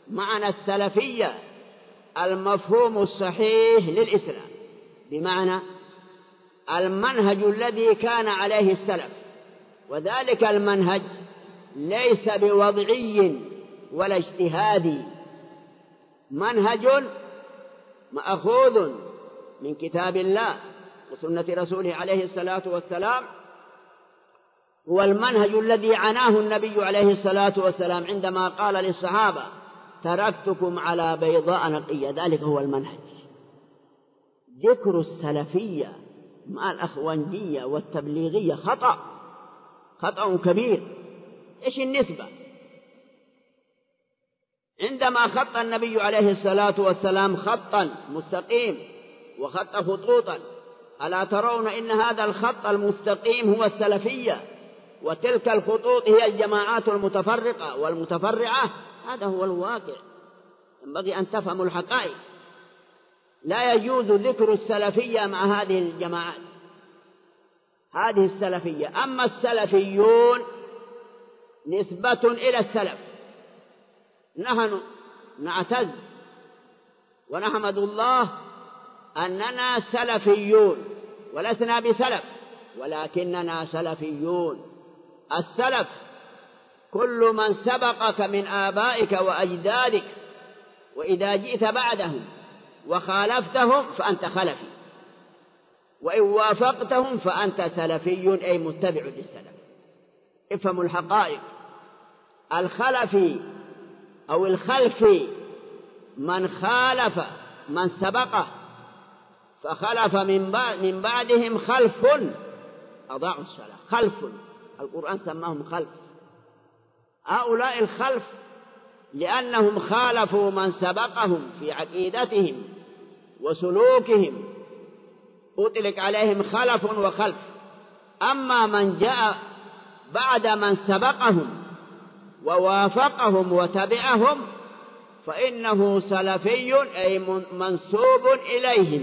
معنى السلفية المفهوم الصحيح للإسلام، بمعنى المنهج الذي كان عليه السلف، وذلك المنهج ليس بوضعي ولا اجتهادي، منهج مأخوذ من كتاب الله وسنة رسوله عليه الصلاة والسلام، هو المنهج الذي عناه النبي عليه الصلاة والسلام عندما قال للصحابة تركتكم على بيضاء نقية، ذلك هو المنهج. ذكر السلفية مع الأخوانجية والتبليغية خطأ كبير. إيش النسبة؟ عندما خط النبي عليه الصلاة والسلام خطا مستقيم وخط خطوطا، ألا ترون إن هذا الخط المستقيم هو السلفية، وتلك الخطوط هي الجماعات المتفرقة والمتفرعة؟ هذا هو الواقع، ينبغي أن تفهموا الحقائق. لا يجوز ذكر السلفية مع هذه الجماعات، هذه السلفية. أما السلفيون نسبة إلى السلف، نحن نعتز ونحمد الله أننا سلفيون، ولسنا بسلف ولكننا سلفيون. السلف كل من سبقك من آبائك وأجدادك، وإذا جئت بعدهم وخالفتهم فأنت خلفي، وإن وافقتهم فأنت سلفي أي متبع للسلف. افهموا الحقائق. الخلفي أو الخلفي من خالف من سبقه فخلف من بعدهم خلف أضاعوا الصلاة. خلف، القرآن سماهم خلف. هؤلاء الخلف لأنهم خالفوا من سبقهم في عقيدتهم وسلوكهم، أطلق عليهم خلف وخلف. أما من جاء بعد من سبقهم ووافقهم وتبعهم فإنه سلفي أي منسوب إليهم.